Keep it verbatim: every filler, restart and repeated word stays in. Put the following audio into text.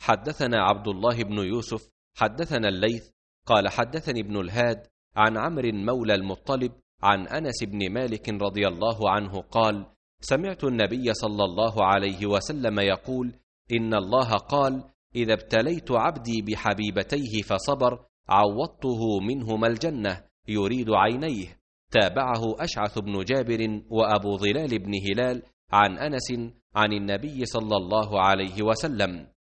حدثنا عبد الله بن يوسف حدثنا الليث قال حدثني ابن الهاد عن عمرو مولى المطلب عن أنس بن مالك رضي الله عنه قال: سمعت النبي صلى الله عليه وسلم يقول: إن الله قال: إذا ابتليت عبدي بحبيبتيه فصبر عوضته منهما الجنة يريد عينيه. تابعه أشعث بن جابر وأبو ظلال بن هلال عن أنس عن النبي صلى الله عليه وسلم.